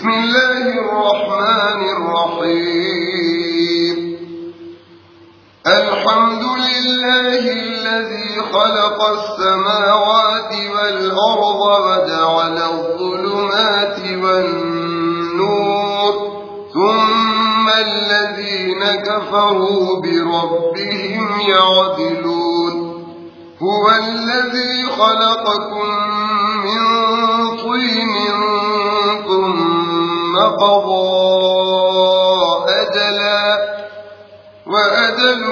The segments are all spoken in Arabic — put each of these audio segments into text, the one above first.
بسم الله الرحمن الرحيم. الحمد لله الذي خلق السماوات والأرض وجعل الظلمات والنور ثم الذين كفروا بربهم يعدلون. هو الذي خلقكم من طين ثم قضى أجلا وأجل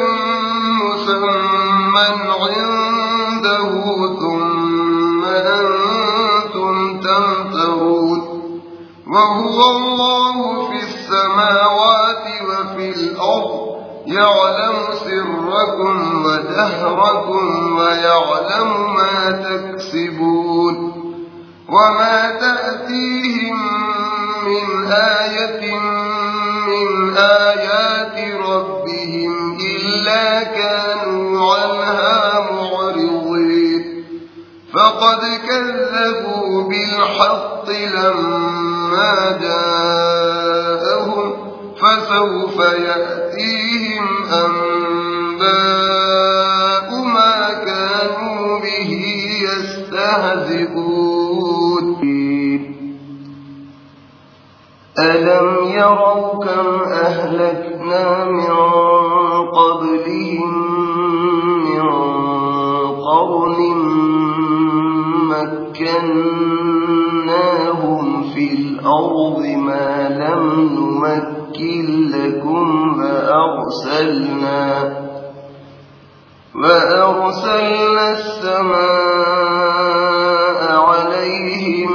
مسمى عنده ثم أنتم تمترون. وهو الله في السماوات وفي الأرض يعلم سركم وجهركم ويعلم ما تكسبون. وما تأتيهم من آية من آيات ربهم إلا كانوا عنها معرضين. فقد كذبوا بالحق لما جاءهم فسوف يأتيهم أنباء ما كانوا به يستهزئون. ألم يروا كم أهلكنا من قبلهم من قرن مكناهم في الأرض ما لم نمكن لكم وأرسلنا السماء عليهم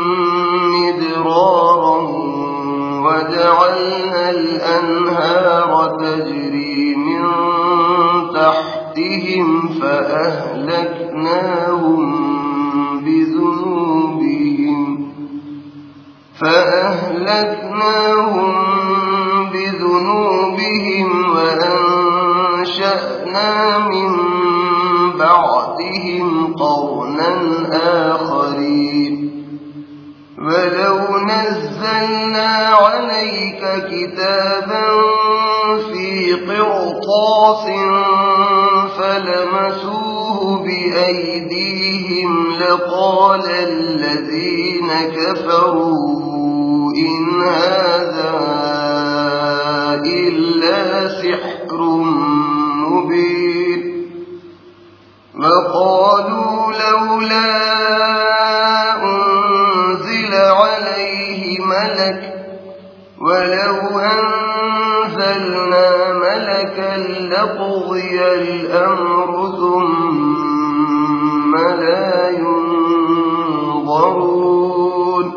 مدرارا وجعلنا الأنهار تجري من تحتهم فأهلكناهم بذنوبهم وأنشأنا من بعدهم قرنا آخرين. ولو نزلنا عليك كتابا في قرطاس فلمسوه بأيديهم لقال الذين كفروا إن هذا إلا سحر مبين. وقالوا لولا أنزل عليه ملك ولو أنزلنا ملكا لقضي الأمر ثم لا ينظرون.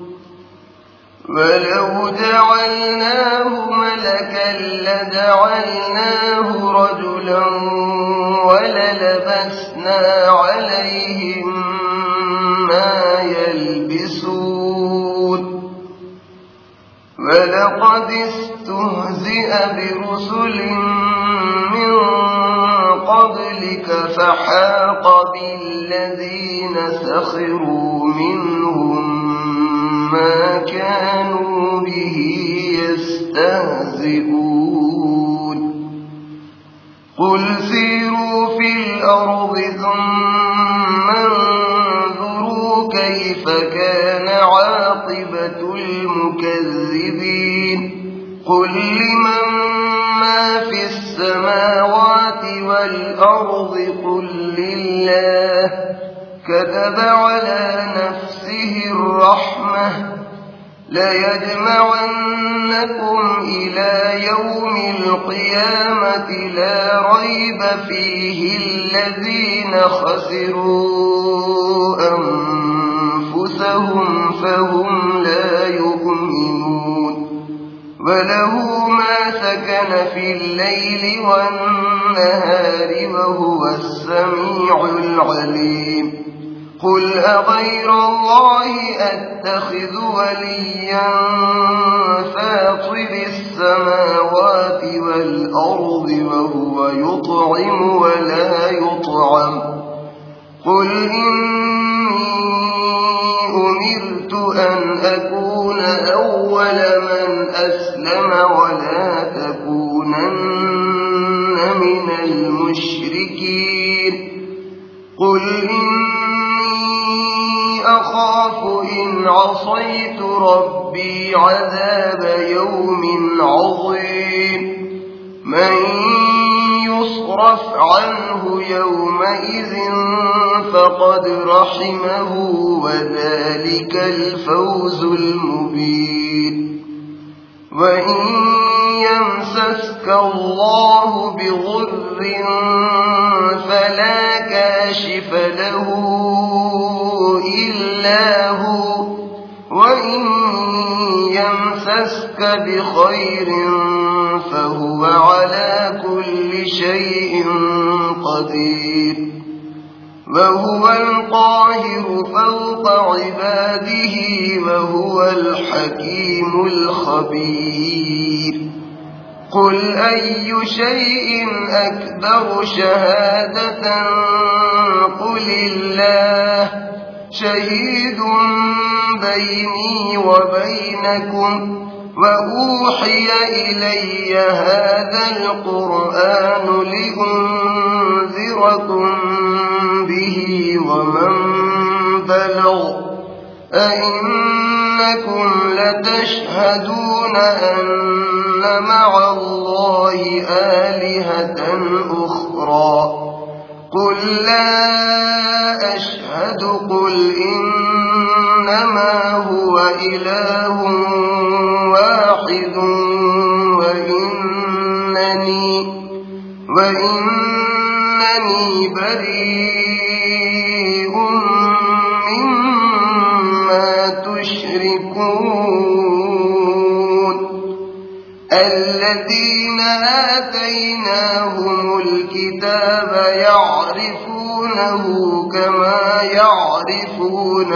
ولو جعلناه ملكا لجعلناه رجلا وللبسنا عليهم ما يلبسون. ولقد استهزئ برسل من قبلك فحاق بالذين سخروا منهم ما كانوا به يستهزئون. قل سيروا في الأرض ثم انظروا كيف كان عاقبة المكذبين. قل لمن ما في السماوات والأرض قل لله كتب على نفسه الرحمة ليجمعنكم إلى يوم القيامة لا ريب فيه الذين خسروا أنفسهم فهم لا يؤمنون. وله ما سكن في الليل والنهار وهو السميع العليم. قل أغير الله أتخذ وليا فاطر السماوات والأرض وهو يطعم ولا يطعم. قل إني أمرت أن أكون أول من أسلم ولا تكونن من المشركين قل إني أخاف إن عصيت ربي عذاب يوم عظيم من يصرف عنه يومئذ فقد رحمه وذلك الفوز المبين وإن يمسسك الله بضر فلا كاشف له إلا هو وإن يمسسك بخير فهو على كل شيء قدير وهو القاهر فوق عباده وهو الحكيم الخبير قل أي شيء أكبر شهادة قل الله شهيد بيني وبينكم وأوحي إلي هذا القرآن لأنذركم به ومن بلغ أئنكم لتشهدون أن مع الله آلهة أخرى قل لا أشهد قل إنما هو إله واحد وإنني بريء مما تشركون الذين آتيناهم الكتاب يعرفونه كما يعرفون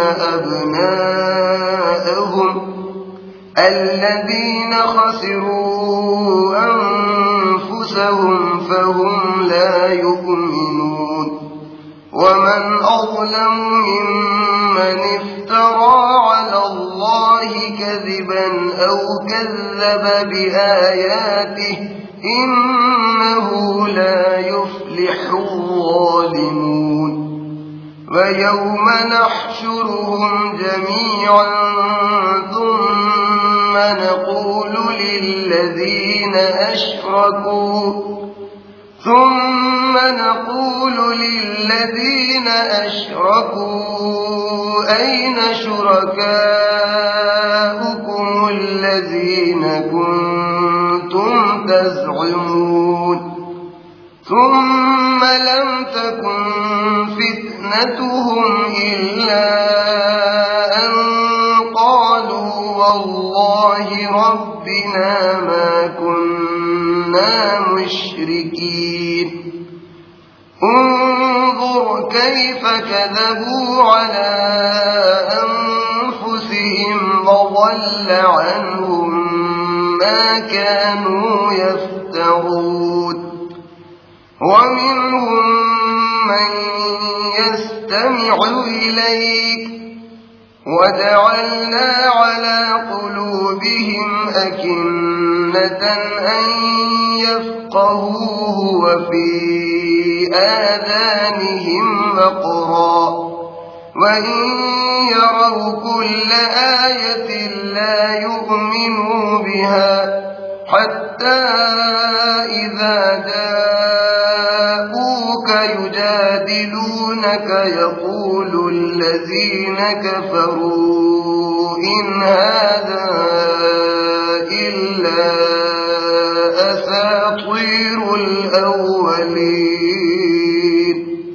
أبناءهم الذين خسروا أنفسهم فهم لا يؤمنون ومن أظلم ممن افترى على الله كذبا أو كذب بآياته إنه لا يفلح الظالمون ويوم نحشرهم جميعا ثم نقول للذين أشركوا أين شركاؤكم الذين كنتم تزعمون ثم لم تكن فتنتهم إلا أن قالوا والله ربنا ما كنا مشركين انظر كيف كذبوا على أنفسهم وضل عنهم ما كانوا يفترون ومنهم من يستمع إليك وجعلنا على قلوبهم أكنة أن يفقهوه وفي آذانهم وقرا وإن يروا كل آية لا يؤمنوا بها حتى إذا جاءوك يجادلونك يقول الذين كفروا إن هذا إلا أساطير الأولين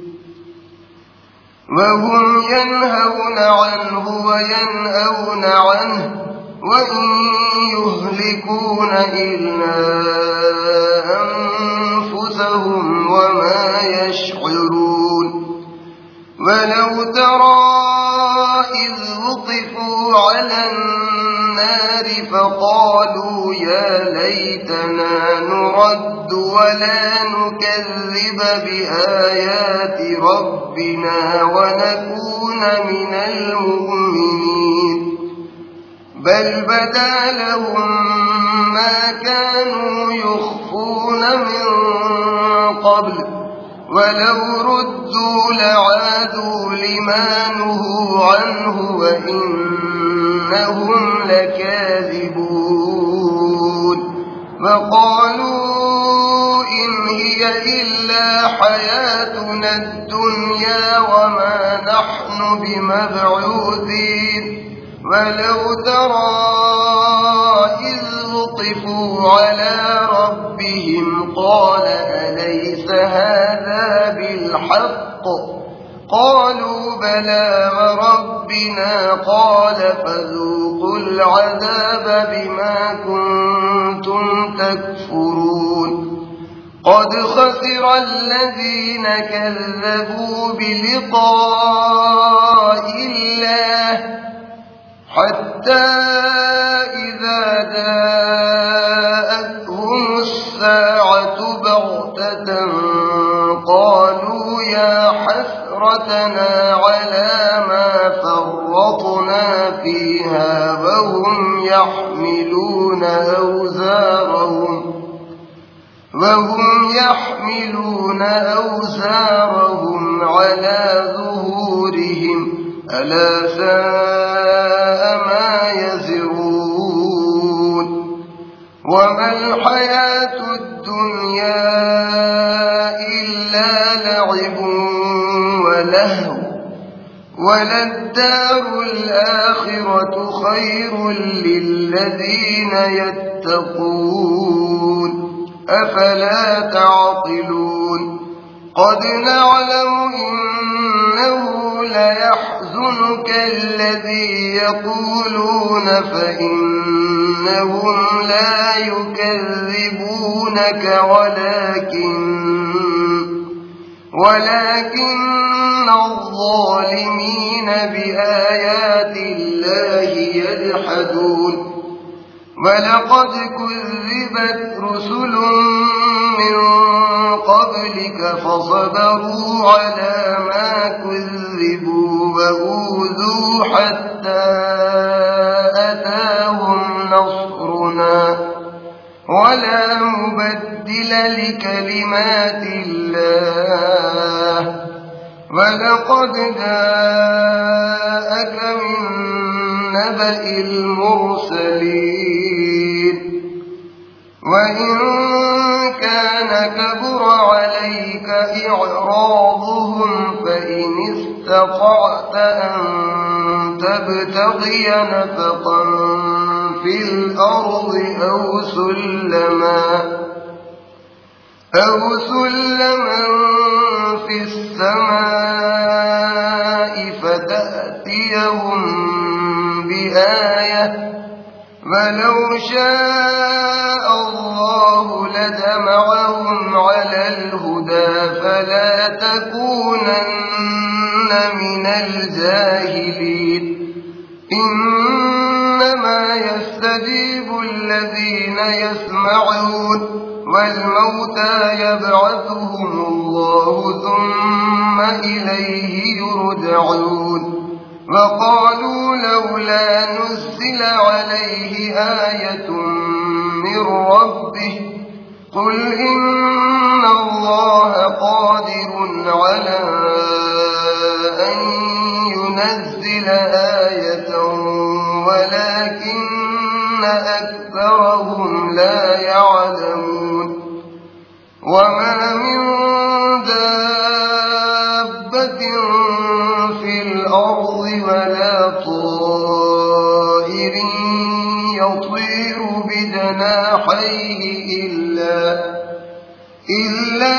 وهم ينهون عنه وينأون عنه وإن يهلكون إلا أنفسهم وما يشعرون ولو ترى إذ وقفوا على النار فقالوا يا ليتنا نرد ولا نكذب بآيات ربنا ونكون من المؤمنين بل بدا لهم ما كانوا يخفون من قبل ولو ردوا لعادوا لما نهوا عنه وإنهم لكاذبون وقالوا إن هي إلا حياتنا الدنيا وما نحن بمبعوثين ولو ترى إذ وقفوا على ربهم قال أليس هذا بالحق قالوا بلى وربنا قال فذوقوا العذاب بما كنتم تكفرون قد خسر الذين كذبوا بلقاء الله حتى إذا جاءتهم الساعة بغتة قالوا يا حسرتنا على ما فرطنا فيها وهم يحملون أوزارهم على ظهورهم ألا ساء ما يزرون وما الحياة الدنيا إلا لعب ولهو وللدار الآخرة خير للذين يتقون أفلا تعقلون قد نعلم إنه ليحزنك الذي يقولون فإنهم لا يكذبونك ولكن الظالمين بآيات الله يجحدون ولقد كذبت رسل من قبلك فصبروا على ما كذبوا وأوذوا حتى أتاهم نصرنا ولا مبدل لكلمات الله ولقد جاءك من نبأ المرسلين وإن كان كبر عليك إعراضهم فإن استطعت أن تبتغي نفقا في الأرض أو سلما في السماء فتأتيهم بآية ولو شاء الله لجمعهم على الهدى فلا تكونن من الجاهلين إنما يستجيب الذين يسمعون والموتى يبعثهم الله ثم إليه يرجعون وقالوا لولا نزل عليه آية من ربه قل إن الله قادر على أن ينزل آية ولكن أكثرهم لا يعلمون وما من دابة في الأرض ولا طائر يطير بجناحيه إلا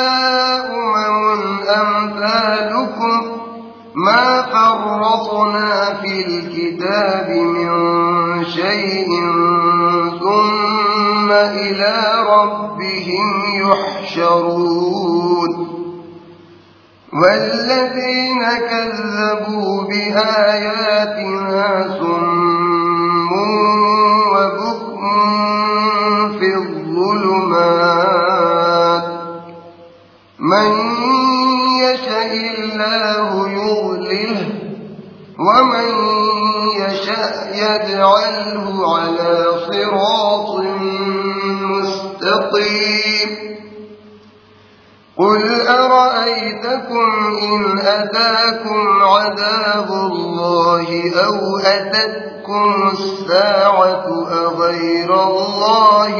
أمثالكم ما فرطنا في الكتاب من شيء ثم إلى ربهم يحشرون والذين كذبوا بآياتنا صم فيجعله على صراط مستقيم قل أرأيتكم إن أتاكم عذاب الله أو أتتكم الساعة أغير الله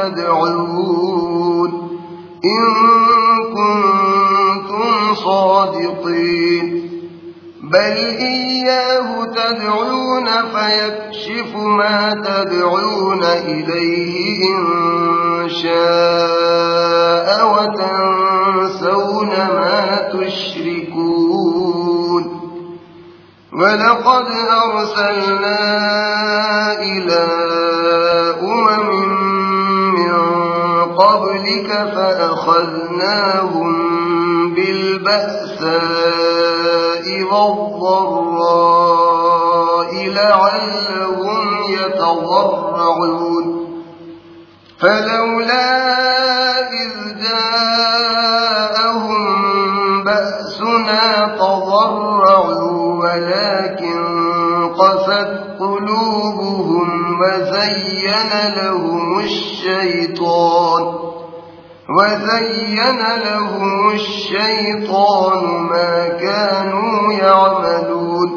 تدعون إن كنتم صادقين بل إياه تدعون فيكشف ما تدعون إليه إن شاء وتنسون ما تشركون ولقد أرسلنا إلى من قبلك فأخذناهم بالبأساء والضراء لعلهم يتضرعون فلولا إذ جاءهم بأسنا تضرعوا ولكن قست قلوبهم وزين لهم الشيطان ما كانوا يعملون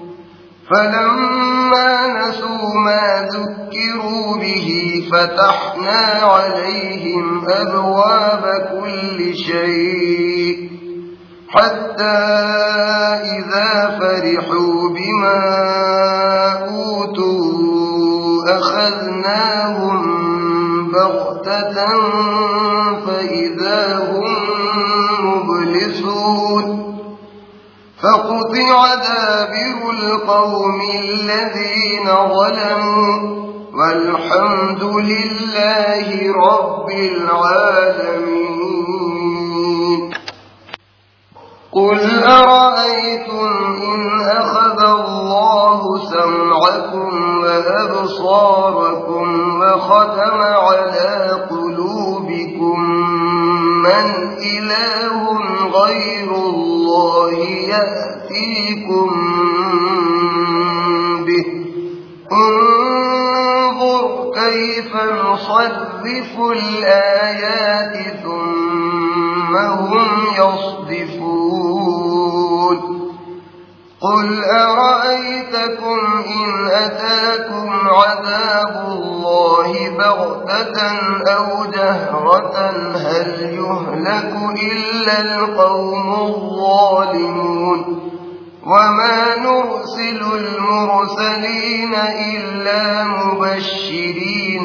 فلما نسوا ما ذكروا به فتحنا عليهم أبواب كل شيء حتى إذا فرحوا بما أوتوا أخذناهم بغتة فإذا هم مبلسون فقطع دابر القوم الذين ظلموا والحمد لله رب العالمين قل أرأيتم إن أخذ الله سمعكم وأبصاركم وختم على قلوبكم من إله غير الله يأتيكم به انظر كيف نصرف الآيات ثم هم يصدفون قل أرأيتكم إن أتاكم عذاب الله بغتة أو جهرة هل يهلك إلا القوم الظالمون وما نرسل المرسلين إلا مبشرين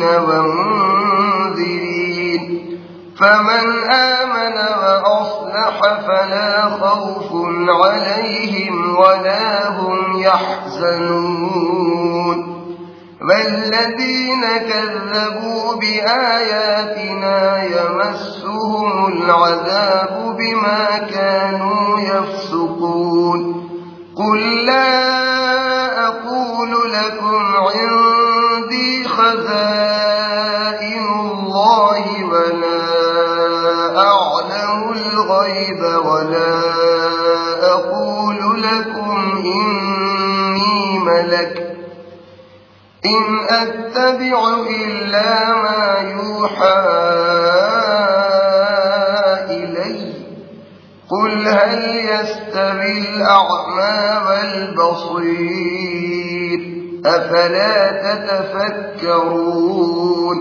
ومنذرين فمن آمن وأصلح فلا خوف عليهم ولا هم يحزنون والذين كذبوا بآياتنا يمسهم العذاب بما كانوا يفسقون قل لا أقول لكم عندي خزائن الله ولا أعلم الغيب ولا أقول لكم إني ملك إن أتبع إلا ما يوحى إلي قل هل يستوي الأعمى والبصير أفلا تتفكرون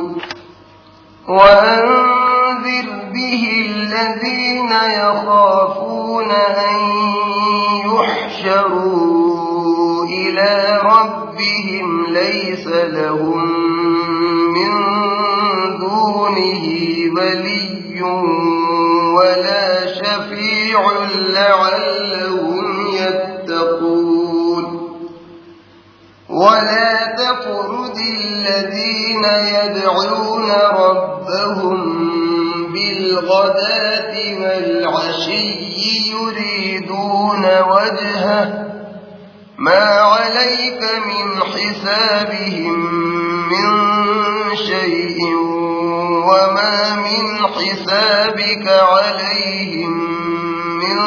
وأنذر به الذين يخافون أن يحشروا إلى ربهم ليس لهم من دونه ولي ولا شفيع لعلهم يتقون ولا تطرد الذين يدعون ربهم بالغداة والعشي يريدون وجهه ما عليك من حسابهم من شيء وما من حسابك عليهم من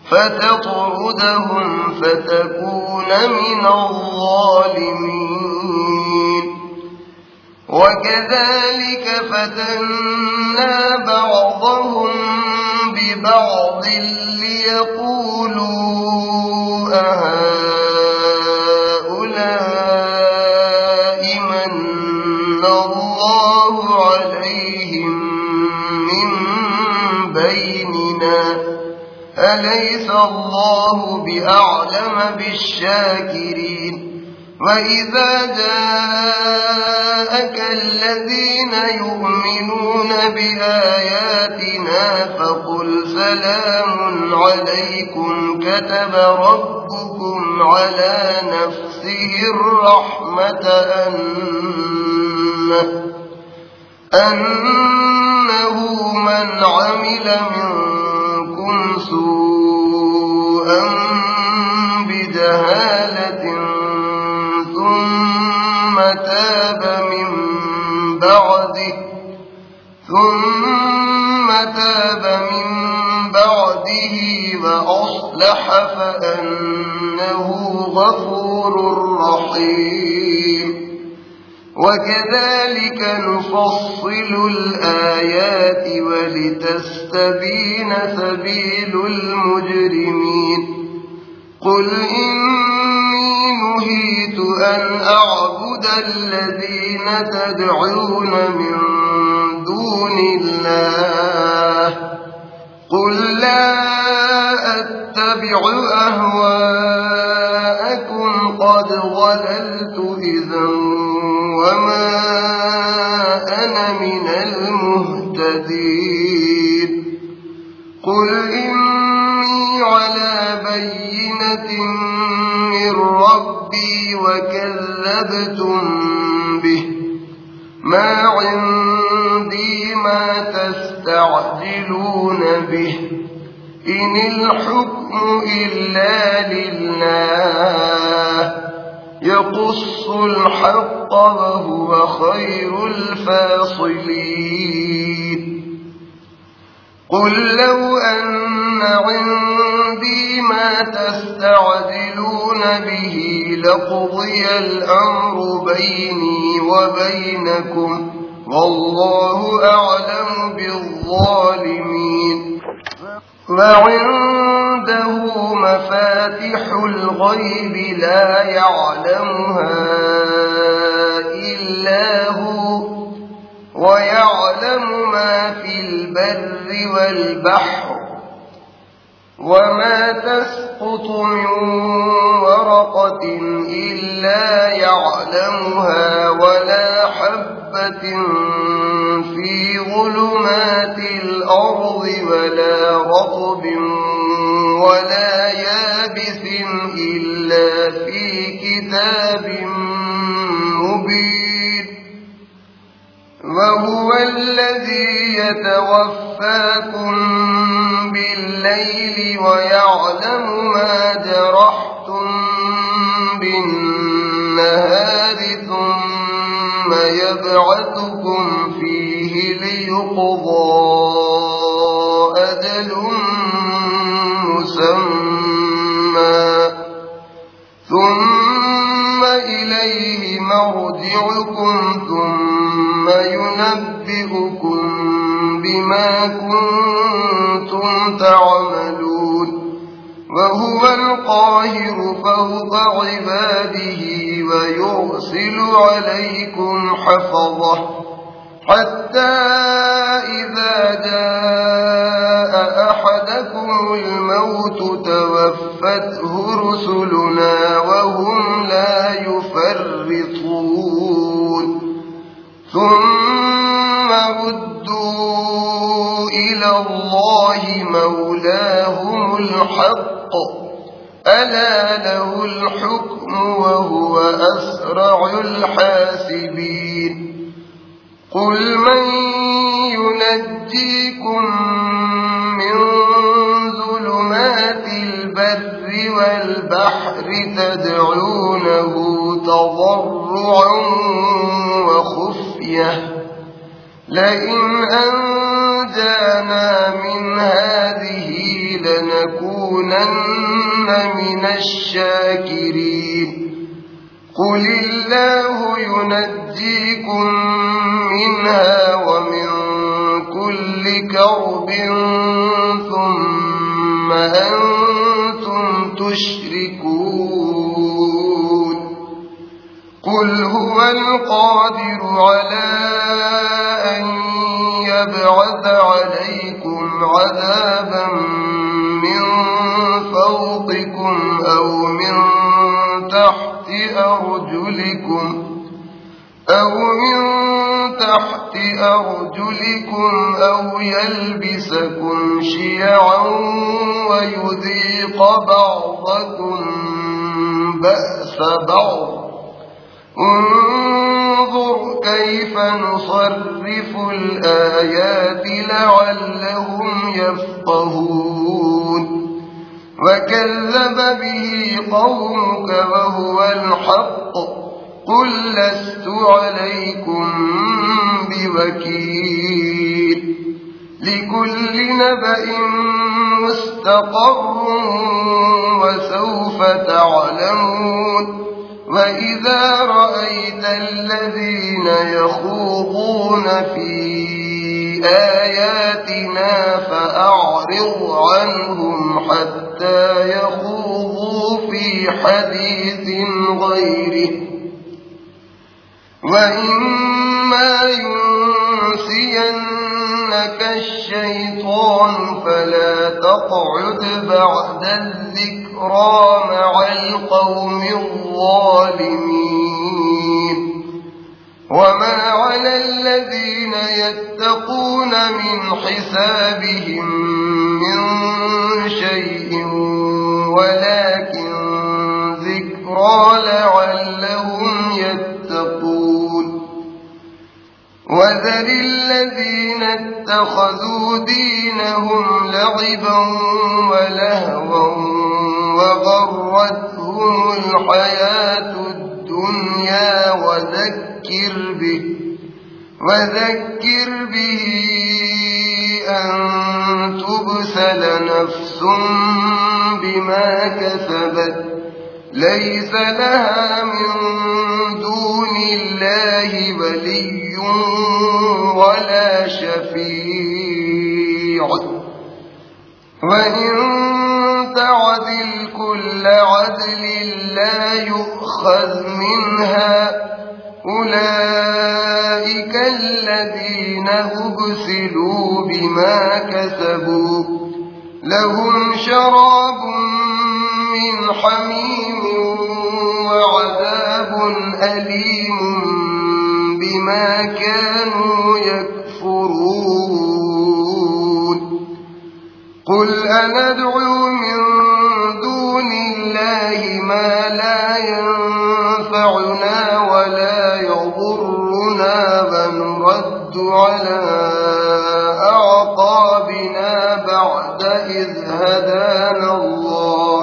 فتطردهم فتكون من الظالمين وكذلك فتنا بعضهم ببعض ليقولوا أهؤلاء من الله عليهم من بيننا أليس الله بأعلم بالشاكرين وإذا جاءك الذين يؤمنون بآياتنا فقل سلام عليكم كتب ربكم على نفسه الرحمة أنه من عمل منكم سوءا بجهالة ثم تاب من بعده وأصلح فأنه غفور رحيم وكذلك نفصل الآيات ولتستبين سبيل المجرمين قل إني نهيت أن أعبد الذين تدعون من دون الله قل لا أتبع أهواءكم قد ضللت إذا وما أنا من المهتدين قل إني على بينة من ربي وكذبتم به ما عندي ما تستعجلون به إن الحكم إلا لله يقص الحق وهو خير الفاصلين قل لو أن عندي ما تستعجلون به لقضي الأمر بيني وبينكم والله أعلم بالظالمين وعنده مفاتح الغيب لا يعلمها إلا هو ويعلم ما في البر والبحر وما تسقط من ورقة إلا يعلمها ولا حبة في ظلمات الأرض ولا رطب ولا يابس إلا في كتاب مبين وهو الذي يتوفاكم بالليل ويعلم ما جرحتم بالنهار ثم يبعثكم فيه ليقضى أجل مسمى ثم إليه مرجعكم ثم ينبئكم بما كنتم تعملون وهو القاهر فوق عباده ويرسل عليكم حفظه حتى إذا جاء أحدكم الموت توفته رسلنا وهم لا يفرطون ثم ردوا إلى الله مولاهم الحق ألا له الحكم وهو أسرع الحاسبين قل من ينجيكم من ظلمات البر والبحر تدعونه تضرعا وخفية لئن نجانا من هذه لنكونن من الشاكرين قل الله ينجيكم منها ومن كل كرب ثم أنتم تشركون قل هو القادر على أن يبعث عليكم عذابا من فوقكم أو من تحت أرجلكم أو يلبسكم شيعا ويذيق بعضكم بأس بعض انظر كيف نصرف الآيات لعلهم يفقهون وكذب به قومك وهو الحق قل لست عليكم بوكيل لكل نبأ مستقر وسوف تعلمون وإذا رأيت الذين يخوضون في آياتنا فأعرض عنهم حتى يخوضوا في حديث غيره وإما ينسينك الشيطان فلا تقعد بعد الذكرى مع القوم الظالمين وما على الذين يتقون من حسابهم من شيء ولكن ذكرى لعلهم يتقون وذر الذين اتخذوا دينهم لعبا ولهوا وغرتهم الحياة الدنيا وذكر به أن تبسل نفس بما كسبت ليس لها من دون الله ولي ولا شفيع وإن تعدل كل عدل لا يؤخذ منها أولئك الذين أبسلوا بما كسبوا لهم شراب من حميم وعذاب أليم بما كانوا يكفرون قل أندعو من دون الله ما لا ينفعنا ولا يضرنا ونرد على أعقابنا بعد إذ هدانا الله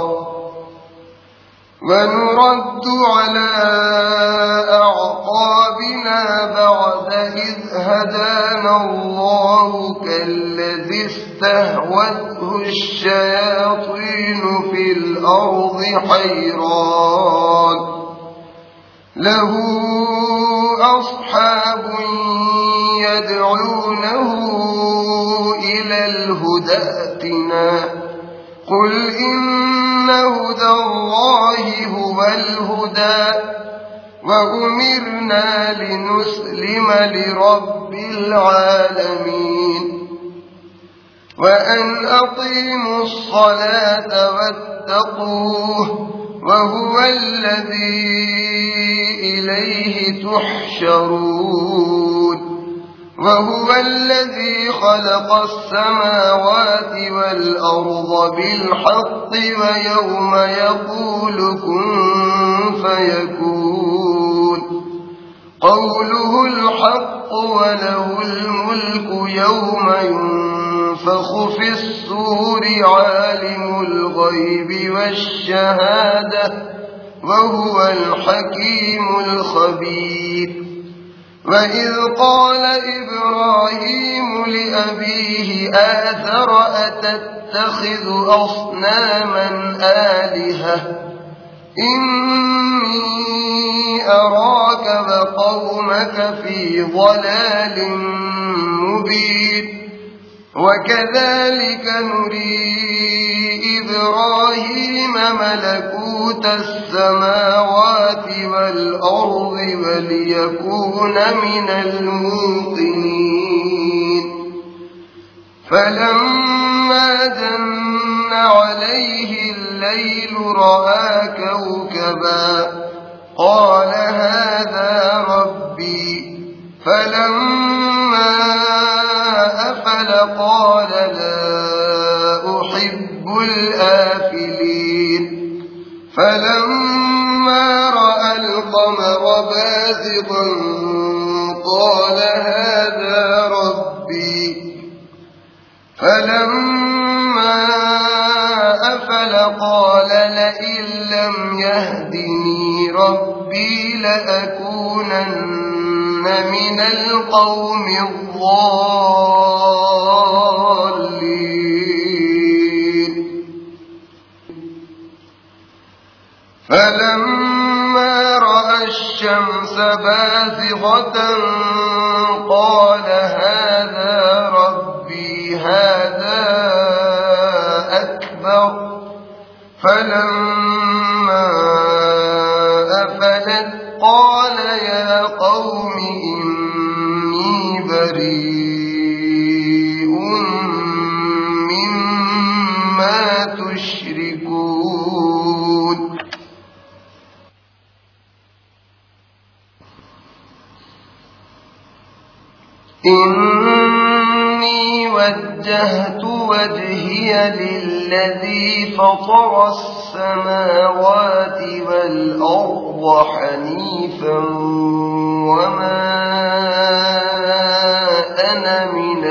كالذي استهوته الشياطين في الأرض حيران له أصحاب يدعونه إلى الهدى ائتنا قل إن هدى الله هو الهدى وأمرنا لنسلم لرب العالمين وأن أقيموا الصلاة واتقوه وهو الذي إليه تحشرون وهو الذي خلق السماوات والأرض بالحق ويوم يقول كن فيكون قوله الحق وله الملك يوم ينفخ في الصور عالم الغيب والشهادة وهو الحكيم الخبير وإذ قال إبراهيم لأبيه آزر أتتخذ أصناما آلهة إني أراك وقومك في ضلال مبين وكذلك نري إبراهيم ملكوت السماوات والأرض وليكون من الموقنين فلما جن عليه الليل رأى كوكبا قال هذا ربي فلما أفل قال لا أحب الآفلين فلما رأى القمر بازغا قال هذا ربي فلما أفل قال لئن لم يهدني ربي لأكونن من القوم الضالين فلما رأى الشمس بازغة قال هذا ربي هذا أكبر فلما أفلت قال يا قوم إني بريء مما تشركون إني وجهت وجهي للذي فطر السماوات والأرض حنيفا وما أنا من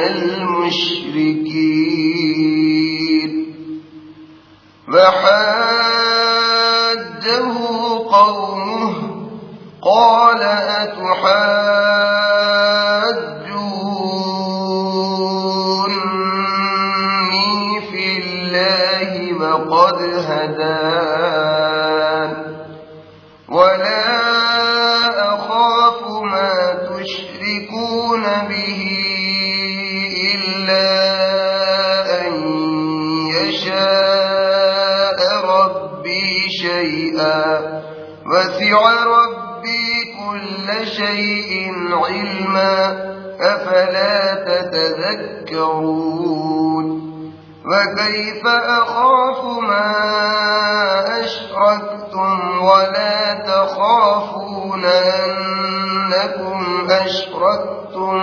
المشركين وحاجه قومه قال أتحاجوني في الله وقد هدان ولا أخاف ما تشركون به إلا أن يشاء ربي شيئا وسع ربي كل شيء علما أفلا تتذكرون وكيف أخاف ما أشركتم ولا تخافون أنكم أشركتم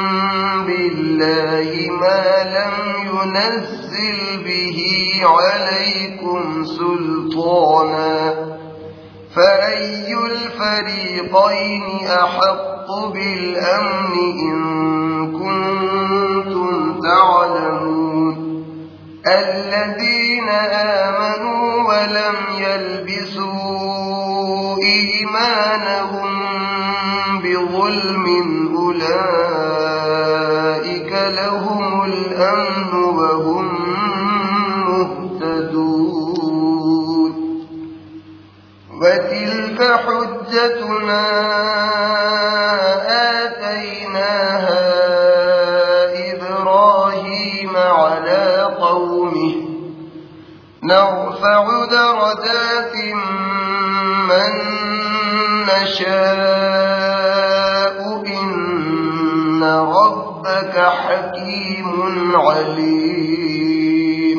بالله ما لم ينزل به عليكم سلطانا فأي الفريقين أحق بالأمن إن كنتم تعلمون الذين آمنوا ولم يلبسوا إيمانهم بظلم أولئك لهم الأمن وهم مهتدون وتلك حجتنا آتيناها إبراهيم على قومه نرفع درجات من نشاء إن ربك حكيم عليم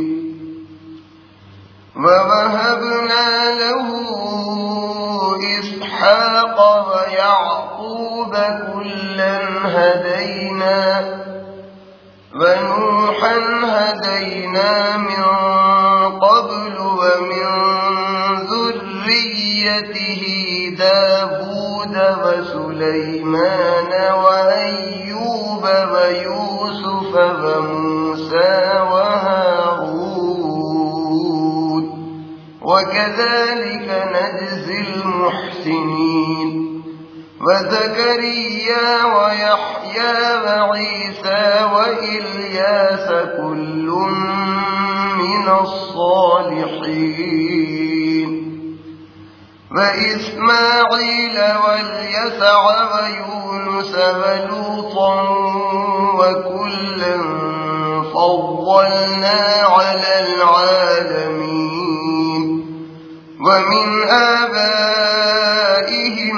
ووهبنا له إسحاق ويعقوب كلا هدينا ونوحا هدينا من قبل ومن ذريته داود وسليمان وأيوب ويوسف وموسى وهارون وكذلك نجزي المحسنين وزكريا ويحيى وعيسى وإلياس كل من الصالحين وإسماعيل واليسع ويونس ولوطا وكلا فضلنا على العالمين ومن آبائهم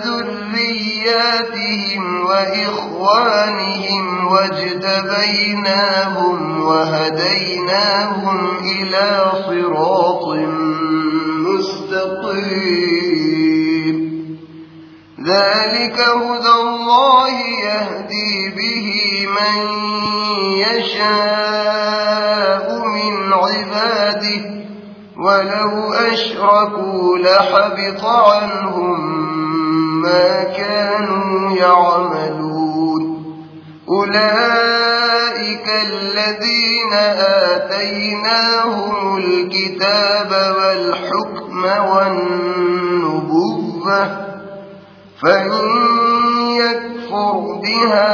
وذرياتهم وإخوانهم واجتبيناهم وهديناهم إلى صراط مستقيم ذلك هدى الله يهدي به من يشاء من عباده ولو أشركوا لحبط عنهم ما كانوا يعملون أولئك الذين آتيناهم الكتاب والحكم والنبوة فإن يكفر بها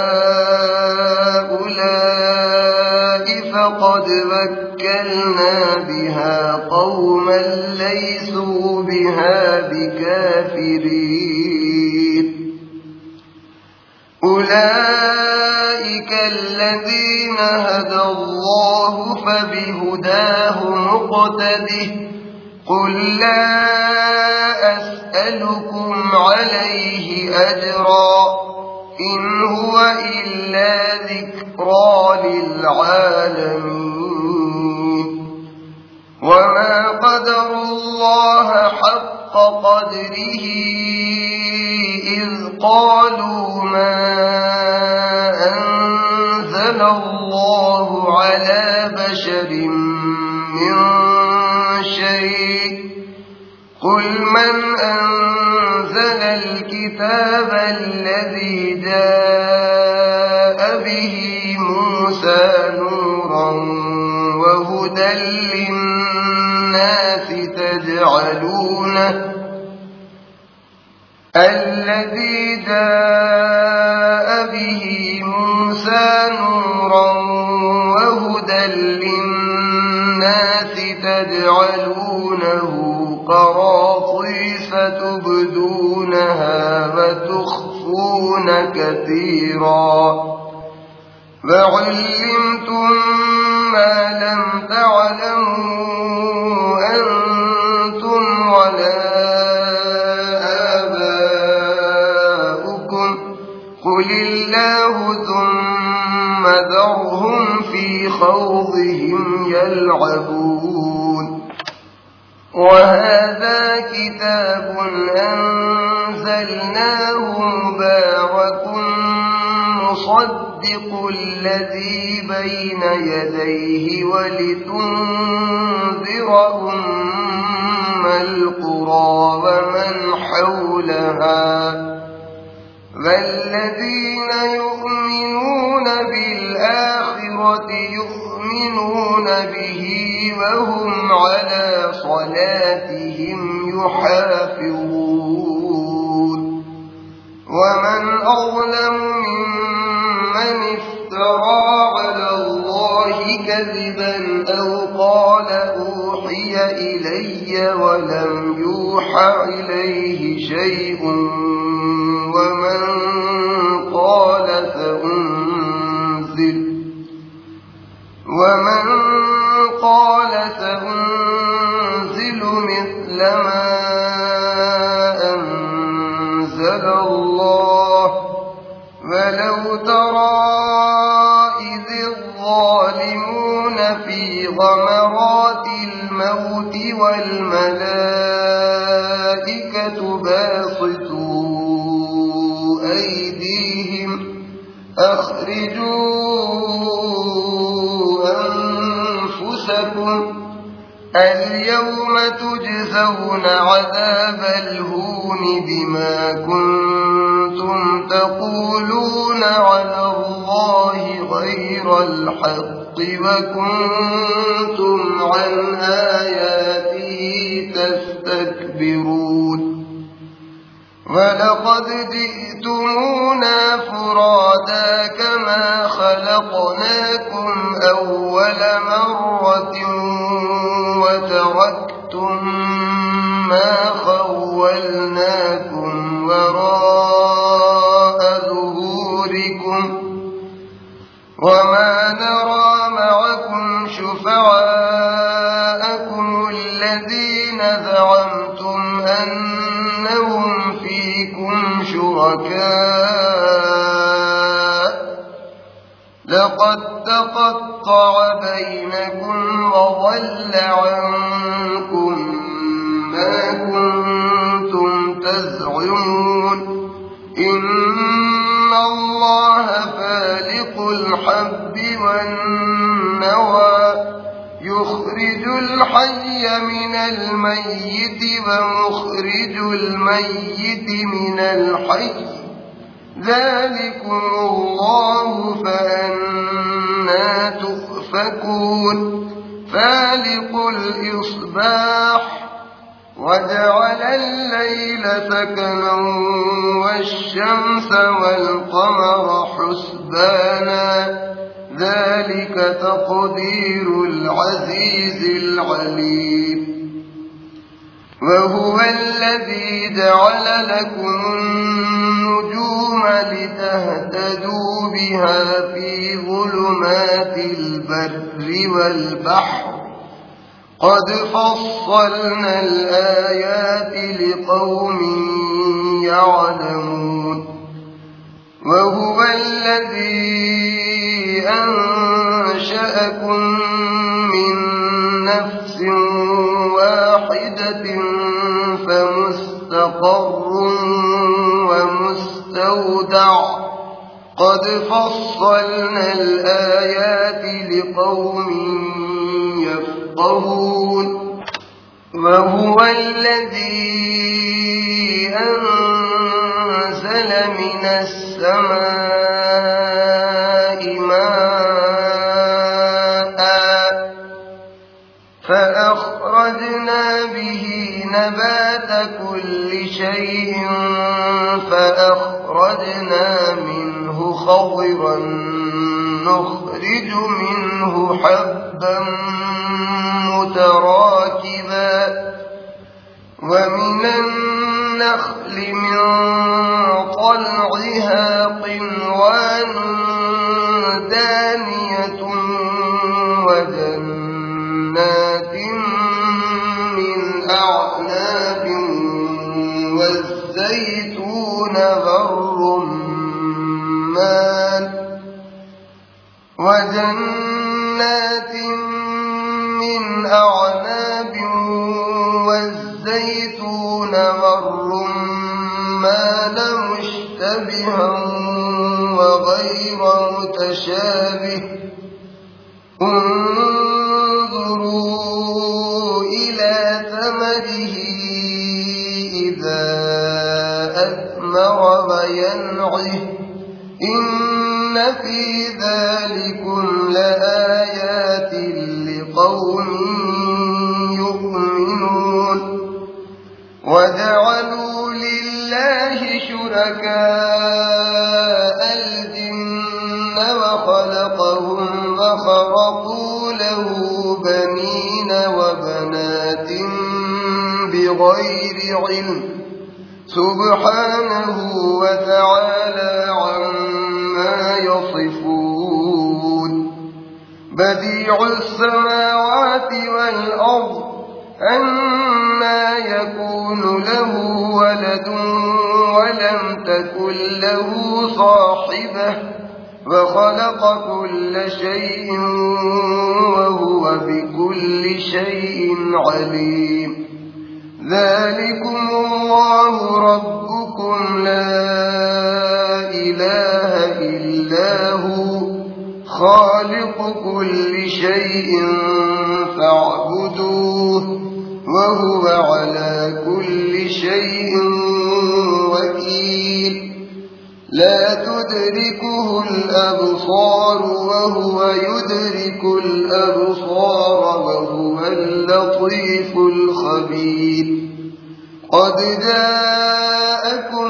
هؤلاء فقد وكلنا بها قوما ليسوا بها بكافرين أولئك الذين هدى الله فبهداه مقتده قل لا أسألكم عليه أجرا إن هو إلا ذكرى للعالمين وما قدروا الله حق قدره إذ قالوا ما أنزل الله على بشر من شيء قل من أنزل الكتاب الذي جاء به موسى نورا وهدى للناس الذي جاء به موسى نورا وهدى للناس تجعلونه قراطيس تبدونها وتخفون كثيرا وعلمتم ما لم تعلموا أنتم ولا آباؤكم قل الله ثم ذرهم في خوضهم يلعبون وهذا كتاب أنزلناه مبارك مصدق الذي بين يديه ولتنذر أم القرى ومن حولها والذين يؤمنون بالآخرة يؤمنون به وهم على صلاتهم يحافظون ومن أظلم ممن افترى على الله كذبا أو قال أوحي إلي ولم يوحى إليه شيء ومن قال سأنزل مثل ما أنزل الله ولو ترى إذ الظالمون في غمرات الموت والملائكة باسطوا أيديهم أخرجوا أنفسكم اليوم تجزون عذاب الهون بما كنتم تقولون على الله غير الحق وكنتم عن آياته تستكبرون ولقد جئتمونا فرادا كما خلقناكم أول مرة وتركتم ما خولناكم وراء ظهوركم وما نرى معكم شفعاءكم الذين زعمتم أنهم فيكم شركاء لقد تقطع بينكم وضل عنكم ما كنتم تزعمون إن الله فالق الحب والنوى يخرج الحي من الميت ومخرج الميت من الحي ذلكم الله فأنى تؤفكون فالق الإصباح وجعل الليل سكنا والشمس والقمر حسبانا ذلك تقدير العزيز العليم وهو الذي جعل لكم النجوم لتهتدوا بها في ظلمات البر والبحر قد فصلنا الآيات لقوم يعلمون وهو الذي أنشأكم من نفس واحدة فمستقر ومستودع قد فصلنا الآيات لقوم يفقهون وهو الذي أنزل من السماء ماء فأخرجنا به نبات كل شيء فأخرجنا منه خضرا نخرج منه حبا متراكبا ومن النخل من طلعها قنوان دانية وجنات من أعناب والزيتون والرمان وجنات من أعناب والزيتون والرمان مشتبها وغير متشابه انظروا إلى ثمره إذا أثمر وينعه إن في ذلكم لآيات لقوم يؤمنون وجعلوا لله شركاء الجن وخلقهم وخرقوا له بنين وبنات بغير علم سبحانه وتعالى عما يصفون بديع السماوات والأرض أنى يكون له ولد ولم تكن له صاحبة وخلق كل شيء وهو بكل شيء عليم ذلكم الله ربكم لا إله إلا هو خالق كل شيء فاعبدوه وهو على كل شيء وكيل لا تدركه الأبصار وهو يدرك الأبصار وهو اللطيف الخبير قد جاءكم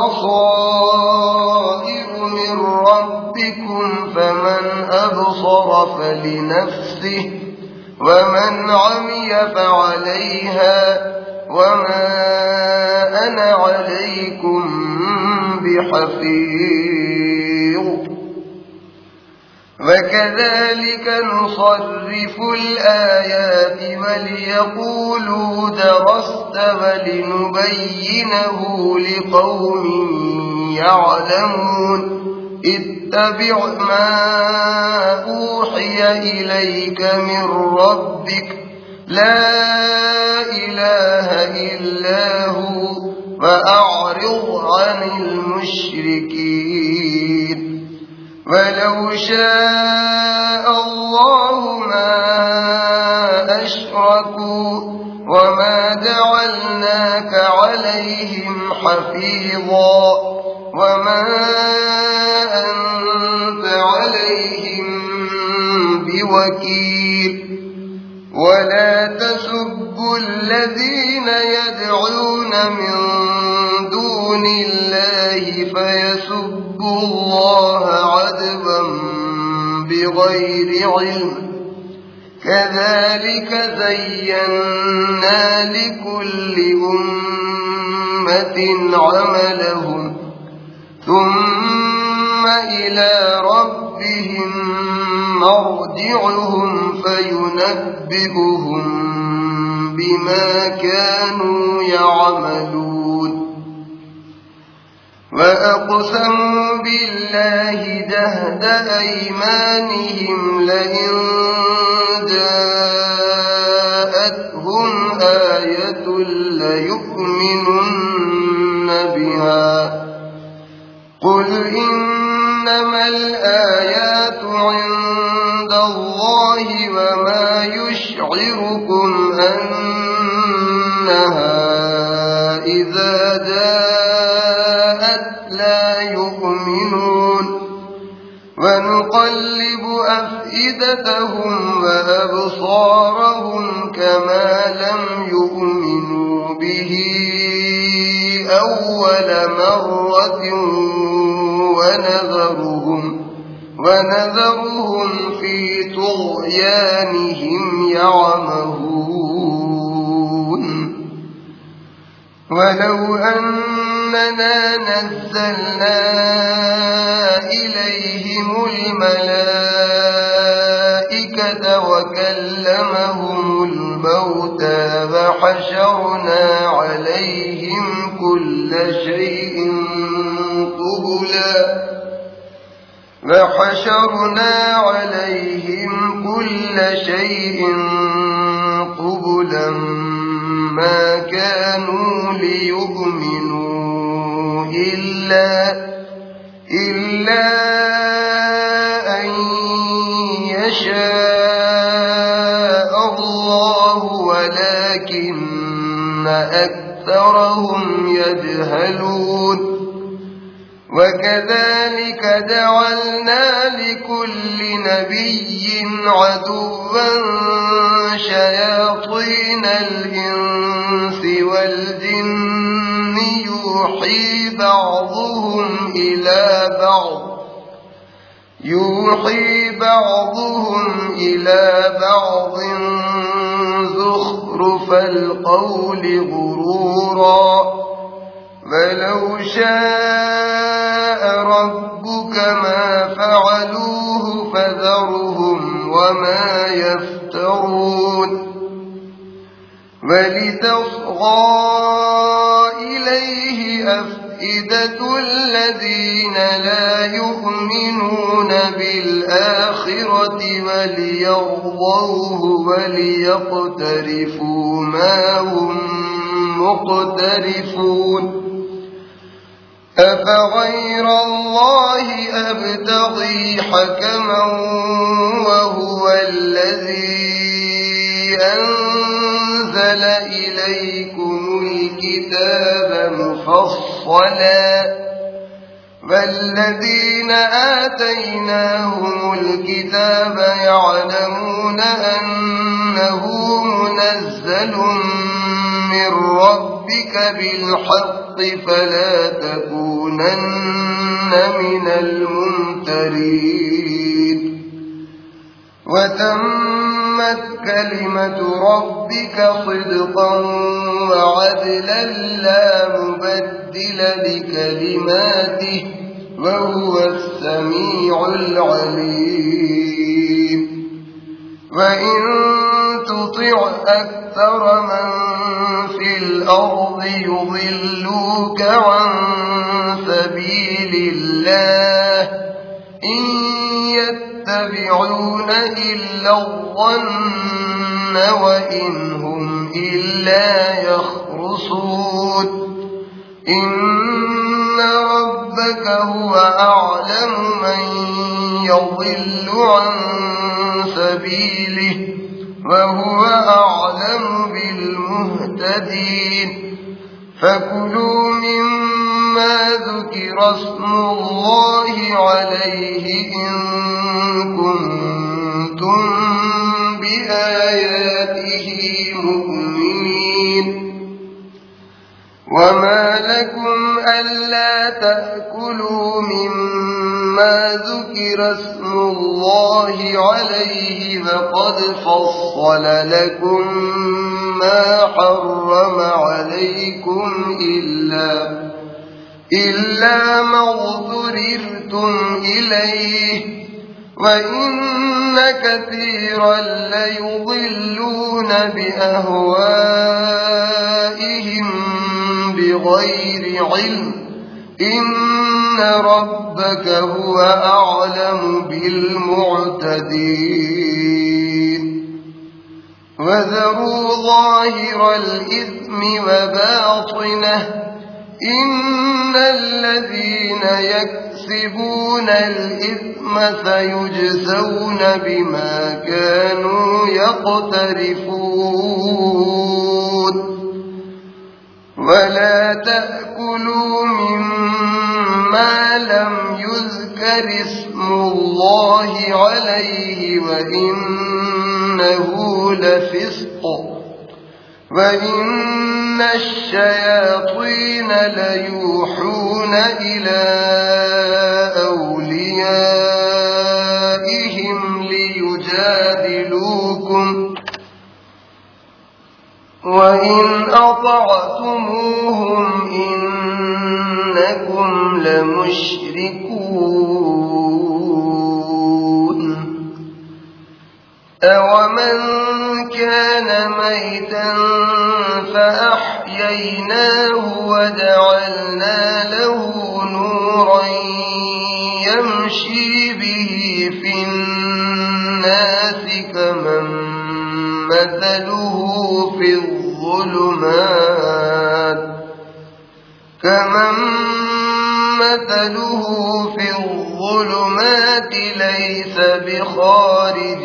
بصائر من ربكم فمن أبصر فلنفسه ومن عمي فعليها وما أنا عليكم بحفيظ وكذلك نصرف الآيات وليقولوا درست ولنبينه لقوم يعلمون اتبع ما أوحي إليك من ربك لا إله إلا هو وأعرض عن المشركين ولو شاء الله ما أشركوا وما جعلناك عليهم حفيظا وما أنت عليهم بوكيل ولا تسبوا الذين يدعون من دون الله فيسبوا الله عدوا بغير علم كذلك زينا لكل أمة عملهم ثم إلى ربهم مرجعهم فينبئهم بما كانوا يعملون وأقسموا بالله جهد أيمانهم لئن جاءتهم آية ليؤمنن بها قل إنما الآيات عند الله وما يشعركم أنها إذا جاءت لا يؤمنون ونقلب أفئدتهم وأبصارهم كما لم يؤمنوا به أول مرة ونذرهم في طغيانهم يعمهون ولو أننا نزلنا إليهم الملائكة وكلمهم الموتى وحشرنا عليهم كل شيء قبلا ما كانوا ليؤمنوا إلا أن يشاء الله ولكن أكثرهم يجهلون وكذلك جعلنا لكل نبي عدوا شياطين الإنس والجن يوحي بعضهم إلى بعض زخرف القول غرورا ولو شاء ربك ما فعلوه فذرهم وما يفترون ولتصغى إليه أفئدة الذين لا يؤمنون بالآخرة وليرضوه وليقترفوا ما هم مقترفون أفغير الله أبتغي حكما وهو الذي أنزل إليكم الكتاب مفصلا والذين آتيناهم الكتاب يعلمون أنه منزل من ربهم ربك بالحق فلا تكونن من الممترين وتمت كلمة ربك صدقا وعدلا لا مبدل لكلماته وهو السميع العليم وإن تطع أكثر من في الأرض يضلوك عن سبيل الله إن يتبعون إلا الظن وإن هم إلا يخرصون إن ربك هو أعلم من يضل عن سبيله وهو أعلم بالمهتدين فكلوا مما ذكر اسم الله عليه إن كنتم بآياته مؤمنين وما لكم ألا تأكلوا مما ذكر اسم الله عليه وقد فصل لكم ما حرم عليكم إلا ما اضطررتم إليه وإن كثيرا ليضلون بأهوائهم بغير علم إن ربك هو أعلم بالمعتدين وذروا ظاهر الإثم وباطنه إن الذين يكسبون الإثم سيجزون بما كانوا يقترفون ولا تأكلوا مما لم يذكر اسم الله عليه وإنه لفسق وإن الشياطين ليوحون إلى أوليائهم ليجادلوكم وإن أطعتموهم إنكم لمشركون أومن كان ميتا فأحييناه وجعلنا له نورا يمشي به في الناس كمن مثله في الظلمات ليس بخارج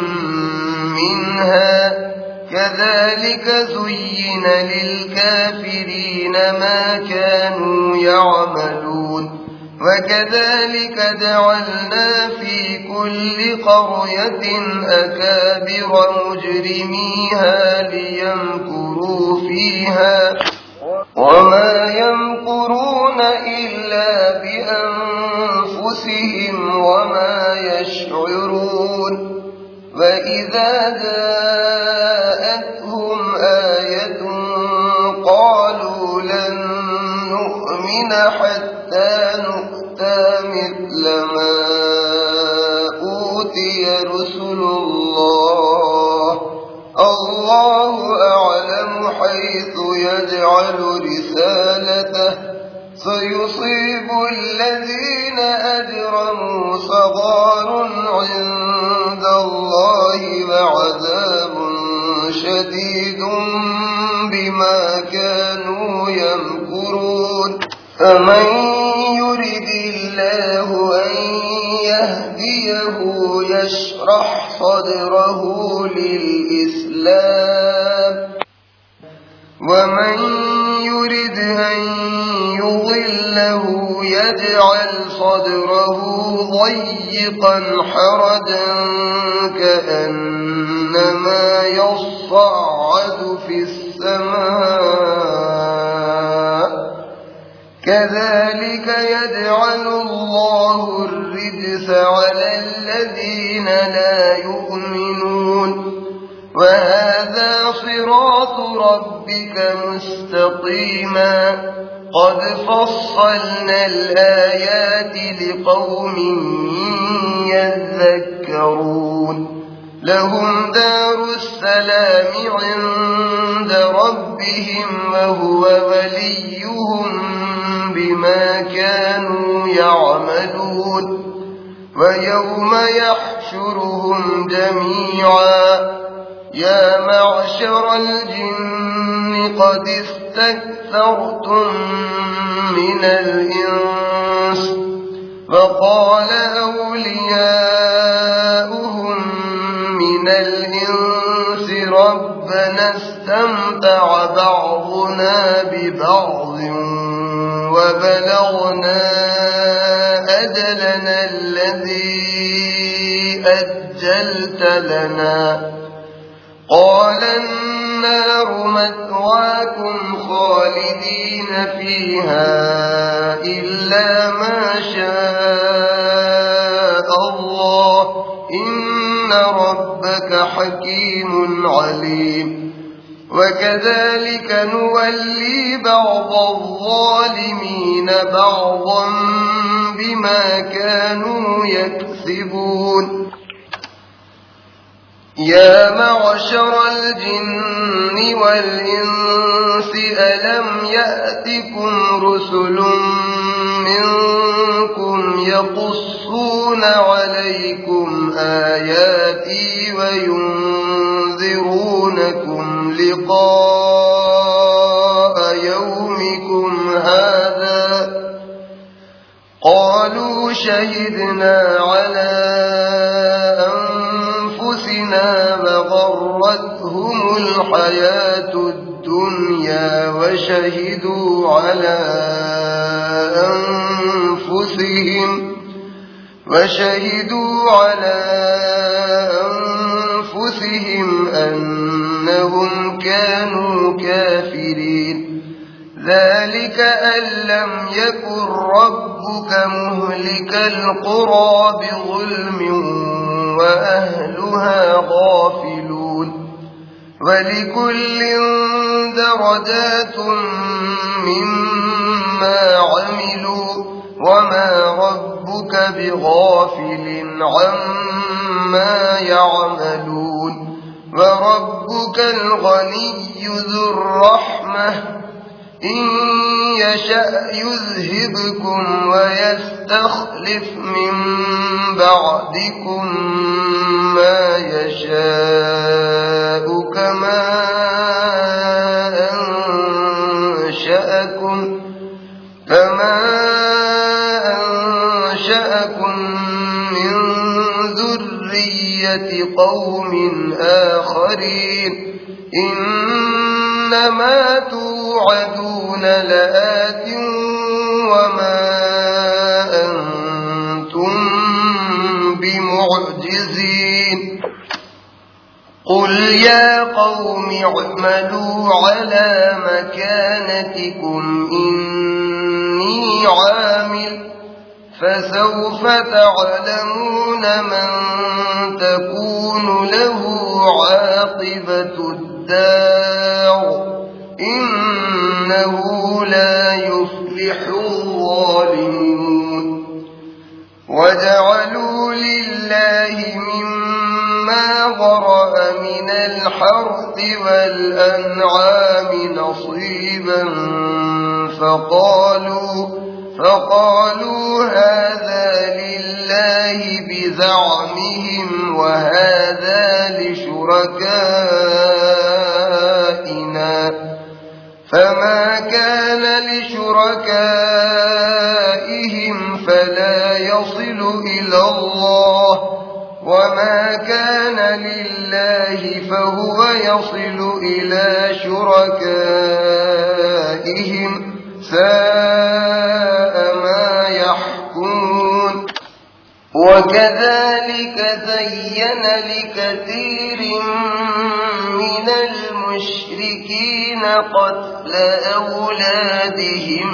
منها كذلك زين للكافرين ما كانوا يعملون وكذلك جعلنا في كل قرية أكابر مجرميها ليمكروا فيها وما يمكرون إلا بأنفسهم وما يشعرون وإذا جاءتهم آية قالوا لن نؤمن حتى نؤتى مثل ما أوتي رسل الله أعلم حيث يجعل رسالته سيصيب الذين أجرموا صغار عند الله وعذاب شديد بما كانوا يمكرون فمن يرد الله أن يهديه يشرح صدره للإسلام ومن يرد أن يضله يجعل صدره ضيقا حرجا كأنما يصعد في السماء كذلك يجعل الله الرجس على الذين لا يؤمنون وهذا صراط ربك مستقيما قد فصلنا الآيات لقوم يذكرون لهم دار السلام عند ربهم وهو وليهم بما كانوا يعملون ويوم يحشرهم جميعا يا معشر الجن قد استكثرتم من الإنس وقال أولياؤهم من الإنس ربنا استمتع بعضنا ببعض وبلغنا أجلنا الذي أجلت لنا قال النار مثواكم خالدين فيها إلا ما شاء الله إن ربك حكيم عليم وكذلك نولي بعض الظالمين بعضا بما كانوا يكسبون يا معشر الجن والإنس ألم يأتكم رسل منكم يقصون عليكم آياتي وينذرونكم لقاء يومكم هذا قالوا شهدنا على أنفسنا وغرتهم الحياة الدنيا وشهدوا على أنفسهم أنهم كانوا كافرين ذلك أن لم يكن ربك مهلك القرى بظلم وأهلها غافلون ولكل درجات مما عملوا وما ربك بغافل عما يعملون وربك الغني ذو الرحمة إن يشأ يذهبكم ويستخلف من بعدكم ما يشاء كما أنشأكم من ذرية قوم آخرين إنما توعدون لآت وما أنتم بمعجزين قل يا قوم اعملوا على مكانتكم إني عامل فسوف تعلمون من تكون له عاقبة الدار إنه لا يفلح الظالمون وجعلوا لله مما ذرأ من الحرث والأنعام نصيبا فقالوا هذا لله بزعمهم وهذا لشركائنا فما كان لشركائهم فلا يصل إلى الله وما كان لله فهو يصل إلى شركائهم ساء ما يحكمون وكذلك زين لكثير من المشركين قتل أولادهم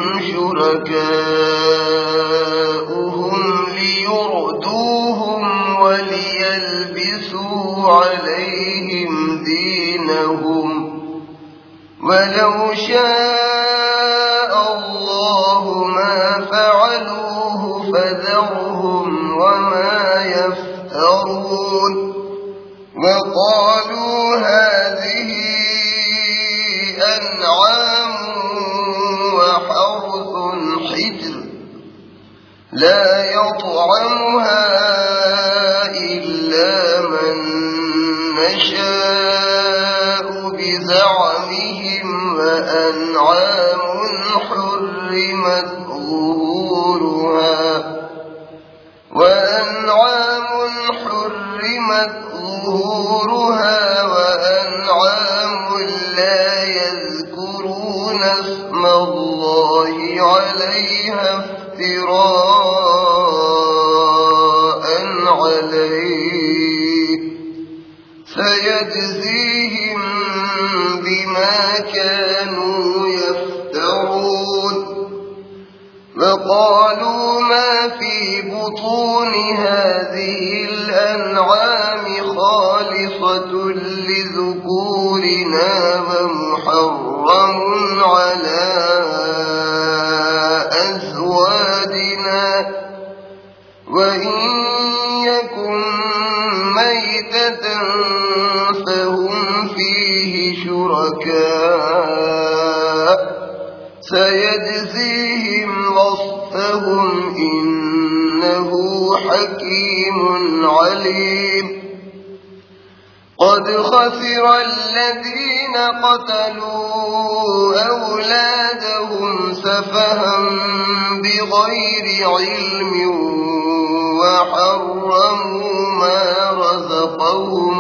شركاؤهم ليردوهم وليلبسوا عليهم دينهم ولو شاء الله ما فعلوه فذرهم وما يفترون وقالوا هذه أنعام وحرث حجر لا يطعمها إلا من نشاء بزعمهم وأنعام حرمت ظهورها وأنعام لا يذكرون اسم الله عليها افتراء عليه سيجزيهم بما كانوا يفترون وقالوا ما في بطون هذه الأنعام خالصة لذكورنا ومحرم على أزواجنا وإن يكن ميتة فهم فيه شركاء سيجزيهم وصفهم إنه حكيم عليم قد خسر الذين قتلوا أولادهم سفها بغير علم وحرموا ما رزقهم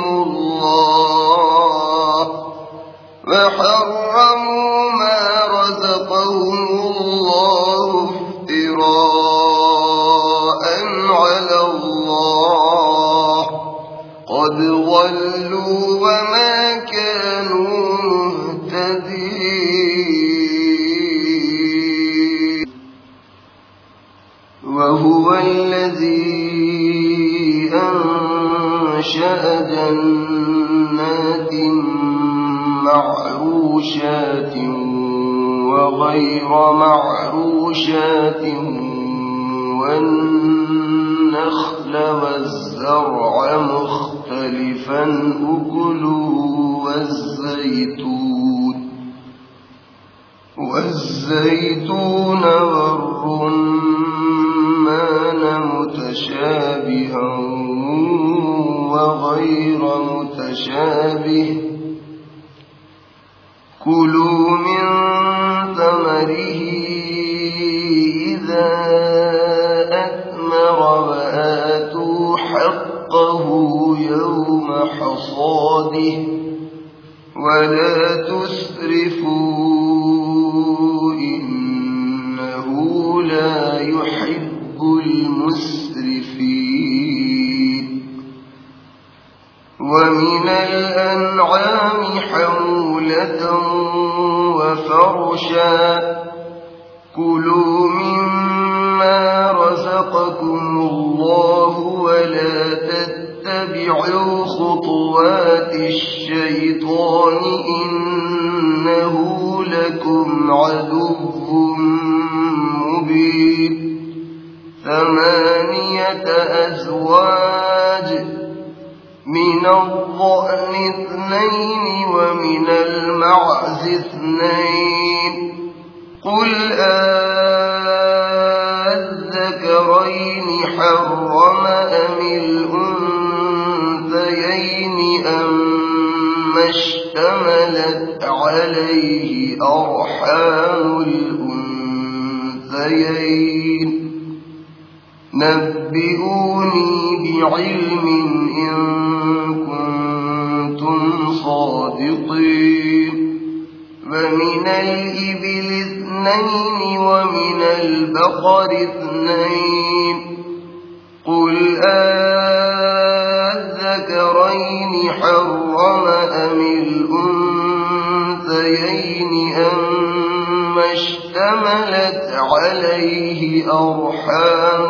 الله افتراء على الله قد ضلوا وما كانوا مهتدين وهو الذي أنشأ جنات معروشات وغير معروشات والنخل والزرع مختلفا أكله والزيتون والرمان متشابها وغير متشابه كلوا من ثمره إذا أثمر وآتوا حقه يوم حصاده ولا تسرفوا إنه لا يحب المسرفين ومن الأنعام حمولة وفرشا كلوا مما رزقكم الله ولا تتبعوا خطوات الشيطان إنه لكم عدو مبين 8 أزواج من الضأن 2 ومن المعز 2 قل الذكرين حرم أم الأنثيين أما اشتملت عليه أرحام الأنثيين نبئوني بعلم إن كنتم صادقين ومن الإبل 2 ومن البقر 2 قل أذكرين حرم أم الأنثيين أما اشتملت عليه أرحام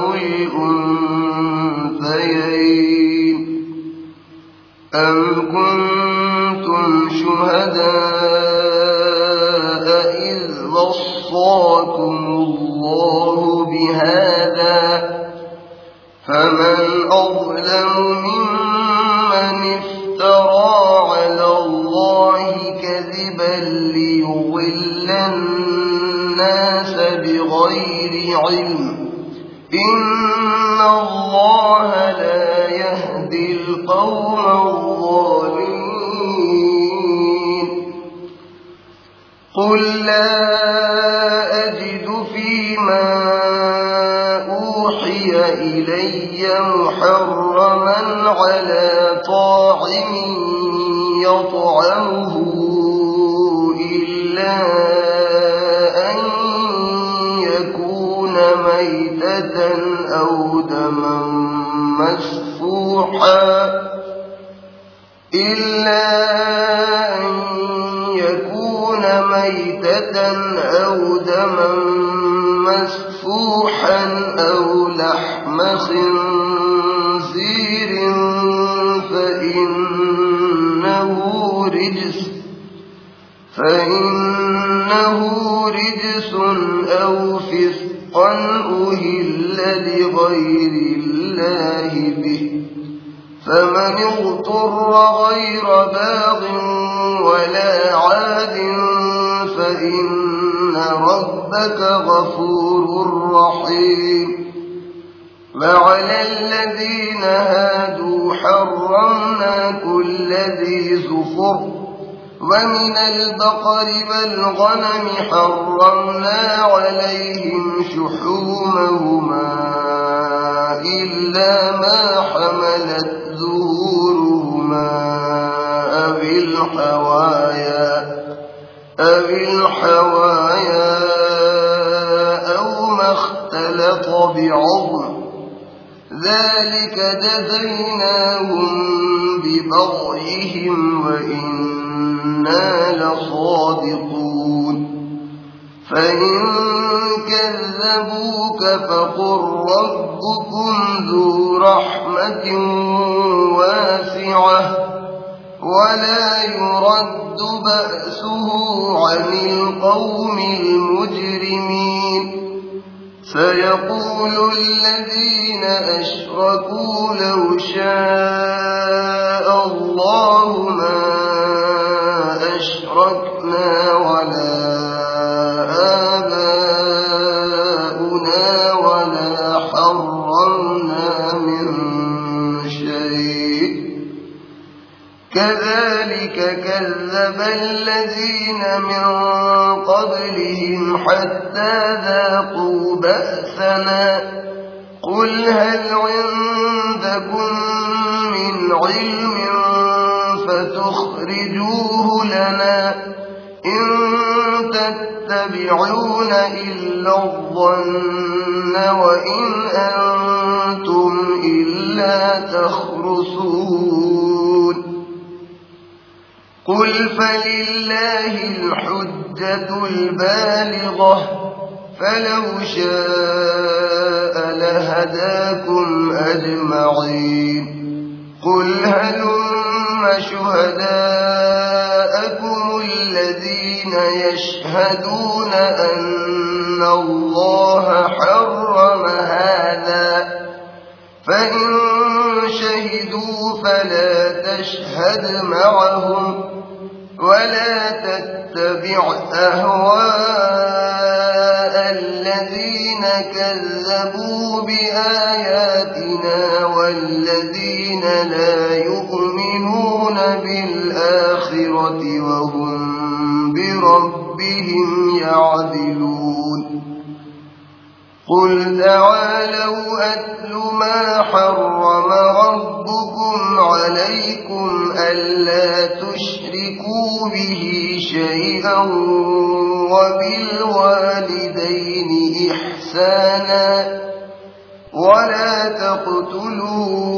الأنثيين أم كنتم شهداء إذ وصاكم الله بهذا فمن أظلم ممن افترى على الله كذبا ليضل الناس بغير علم إن الله لا يهدي القوم الظالمين قل لا أجد فيما أوحي إلي محرما على طاعم يطعمه إلا أن يكون ميتة أو دما مسفوحا أو لحم خنزير فإنه رجس أو فسقا أهل لغير الله به فمن اضطر غير باغ ولا عاد فإن ربك غفور رحيم وعلى الذين هادوا حرمنا كل ذي زفر ومن البقر والغنم حرمنا عليهم شحومهما إلا ما حملت ظهورهما أو الحوايا أو ما اختلط بعظم ذلك جزيناهم ببغيهم وإنا لصادقون فإن كذبوك فقل ربكم ذو رحمة واسعة ولا يرد بأسه عن القوم المجرمين سيقول الذين أشركوا لو شاء الله ما أشركنا ولا آباؤنا ولا حرمنا من شيء كذلك كذب الذين من قبلهم حتى ذاقوا بأسنا قل هل عندكم من علم فتخرجوه لنا إن تتبعون إلا الظن وإن أنتم إلا تخرصون قل فلله الحجة البالغة فلو شاء لهداكم أجمعين قل هلم شهداءكم الذين يشهدون أن الله حرم هذا فإن شهدوا فلا تشهد معهم ولا تتبع أهواء الذين كذبوا بآياتنا والذين لا يؤمنون بالآخرة وهم بربهم يعدلون قل تعالوا أتل ما حرم ربكم عليكم ألا تشركوا به شيئا وبالوالدين إحسانا ولا تقتلوا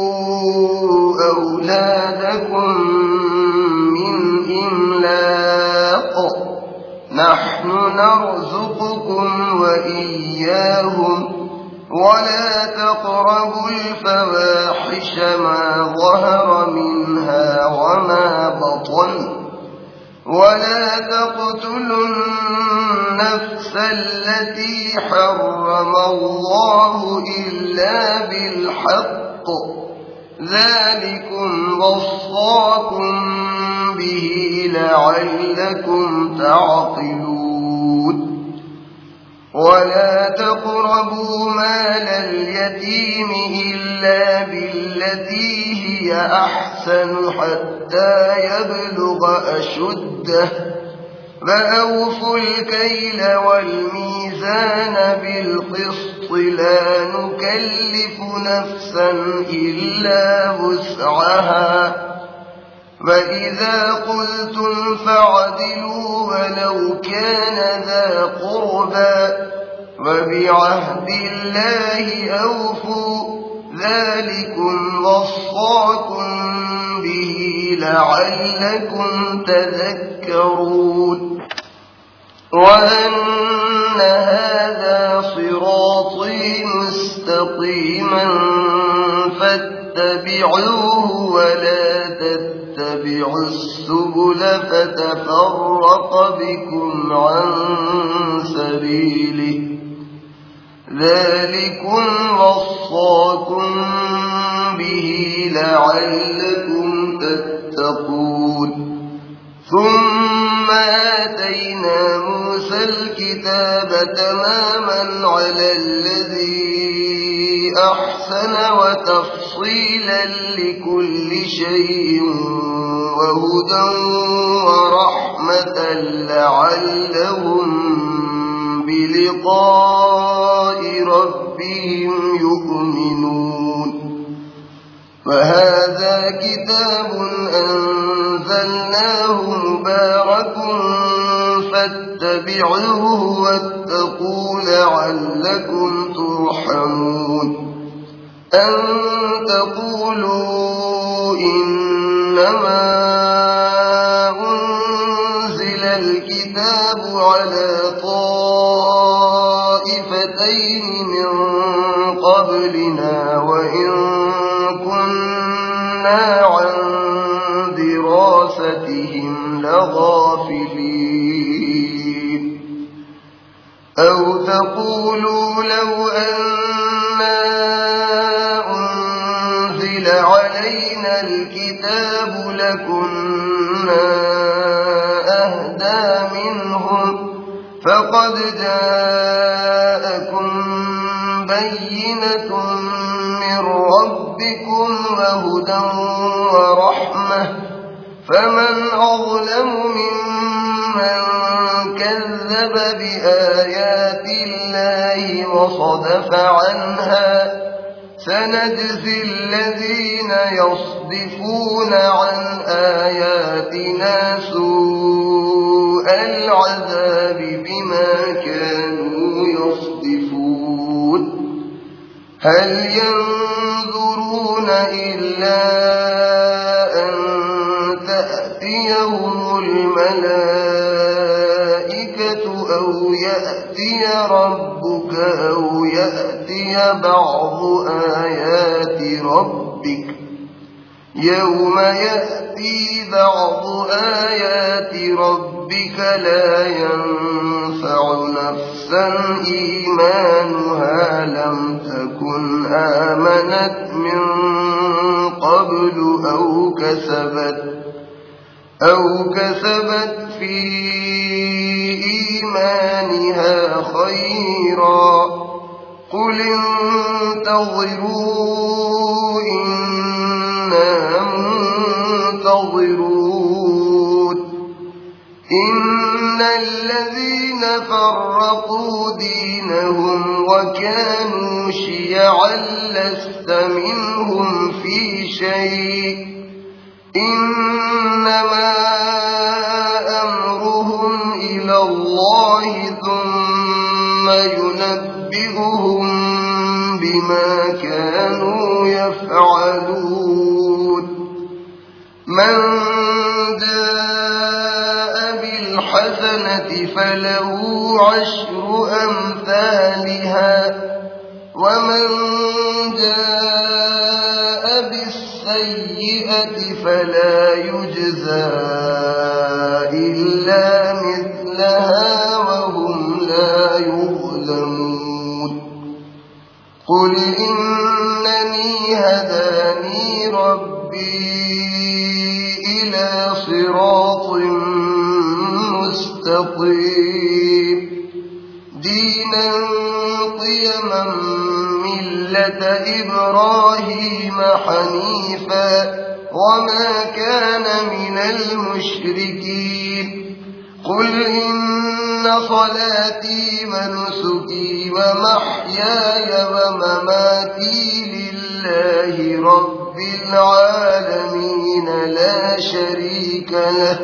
أولادكم من إملاق نحن نرزقكم وإياهم ولا تقربوا الفواحش ما ظهر منها وما بطن ولا تقتلوا النفس التي حرم الله إلا بالحق ذلكم وصاكم به لعلكم تعقلون ولا تقربوا مال اليتيم إلا بالتي هي أحسن حتى يبلغ أشده فأوفوا الكيل والميزان بالقسط لا نكلف نفسا إلا وسعها فإذا قلتم فاعدلوا ولو كان ذا قربى وبعهد الله أوفوا ذلكم وصاكم به لعلكم تذكرون وأن هذا صراطي مستقيما فاتبعوه ولا تتبعوا السبل فتفرق بكم عن سبيله ذلكم وصاكم به لعلكم تتقون ثم آتينا موسى الكتاب تماما على الذي أحسن وتفصيلا لكل شيء وهدى ورحمة لعلهم بلقاء ربهم يؤمنون فهذا كتاب أنزلناه مبارك فاتبعوه واتقوا لعلكم ترحمون أن تقولوا إنما أنزل الكتاب على طائفتين من قبلنا وإن كنا عن دراستهم لغافلين أو تقولوا لو أنا أنزل علينا الكتاب لكنا أهدى منهم فقد جاءكم بينة من ربكم وهدى ورحمة فمن أظلم ممن كذب بآيات الله وصدف عنها سنجزي الذين يصدفون عن آياتنا سوء العذاب بما كانوا يصدفون هل ينظرون إلا أن تأتيهم الملائكة أو يأتي ربك أو يأتي بعض آيات ربك يوم يأتي بعض آيات ربك لا ينفع نفسا إيمانها لم تكن آمنت من قبل أو كسبت في إيمانها خيرا قل انتظروا إنا منتظرون إن الذين فرقوا دينهم وكانوا شيعا لست منهم في شيء إنما أمرهم إلى الله ثم ينبئهم بما كانوا يفعلون من جاء بالحسنة فله 10 أمثالها ومن جاء بالسيئة فلا يجزى إلا مثلها وهم لا يظلمون قل إنني هداني ربي إلى صراط مستقيم دينا قيما ملة إبراهيم حنيفا وما كان من المشركين قل إن صلاتي ونسكي ومحياي ومماتي لله رب العالمين لا شريك له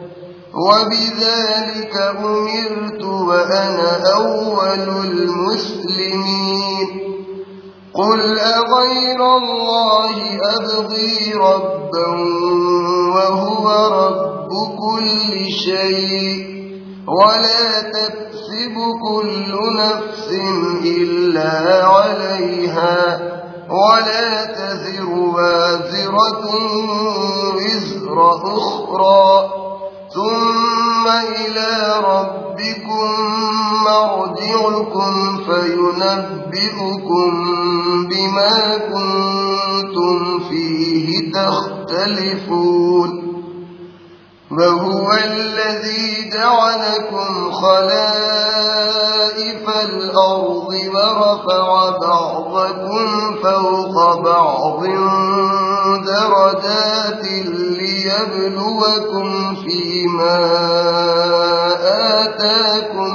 وبذلك أمرت وأنا أول المسلمين قل أغير الله أبغي ربا وهو رب كل شيء ولا تكسب كل نفس إلا عليها ولا تزر وازرة وزر أخرى ثم إلى ربكم مرجعكم فينبئكم بما كنتم فيه تختلفون وهو الذي جعلكم خلائف الأرض ورفع بعضكم فوق بعض درجات ليبلوكم فيما آتاكم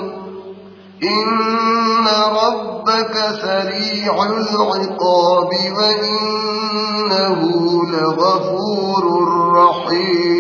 إن ربك سريع العقاب وإنه لغفور رحيم